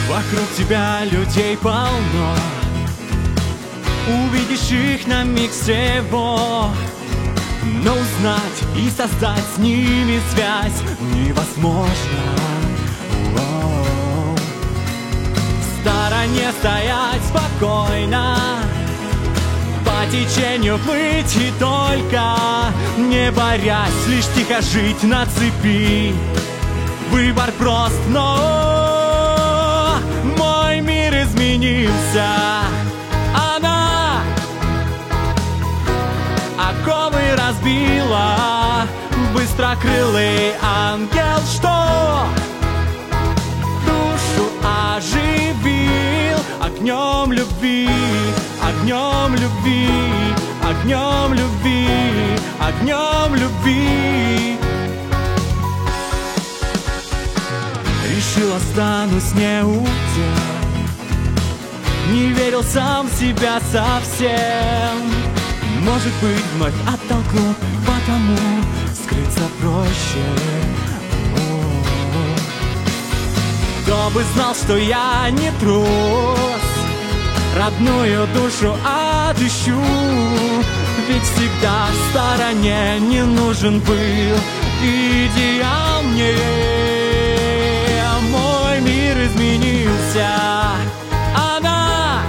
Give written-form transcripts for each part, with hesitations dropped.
Вокруг тебя людей полно, увидишь их на миг всего, но узнать и создать с ними связь невозможно. В стороне стоять спокойно, по течению плыть и только, не борясь, лишь тихо жить на цепи. Выбор прост, но мой мир изменился. Она оковы разбила, быстрокрылый ангел, что душу оживил огнем любви, огнем любви, огнем любви, огнем любви. Решил, останусь не у тебя, не верил сам в себя совсем. Может быть, вновь оттолкнут, потому скрыться проще. Кто бы знал, что я не трус, родную душу отыщу, ведь всегда в стороне не нужен был идеал мне. Мой мир изменился. Она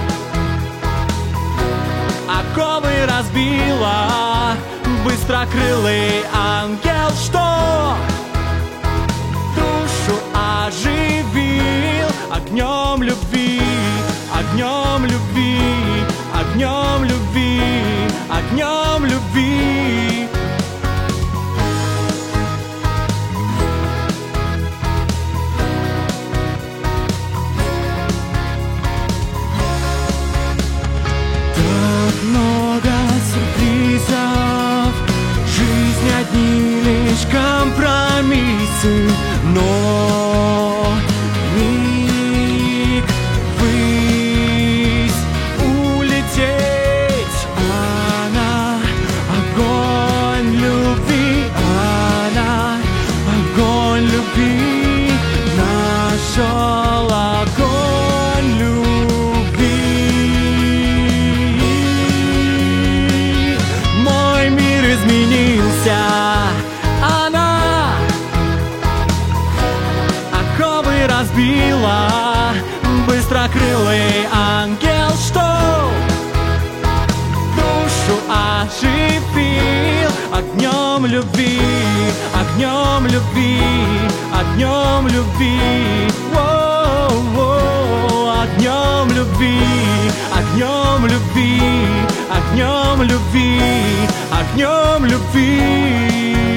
оковы разбила, быстрокрылый ангел, что душу оживил огнем любви, огнем любви, огнем любви, огнем любви. Так много сюрпризов, жизнь одни лишь компромиссы, но миг ввысь улететь. Она огонь любви, она огонь любви, нашел огонь любви. Мой мир изменился. Она оковы разбила, быстрокрылый ангел, что душу оживил огнем любви, огнем любви, огнем любви. Воу-воу, огнем любви, огнем любви, огнем любви, огнем любви.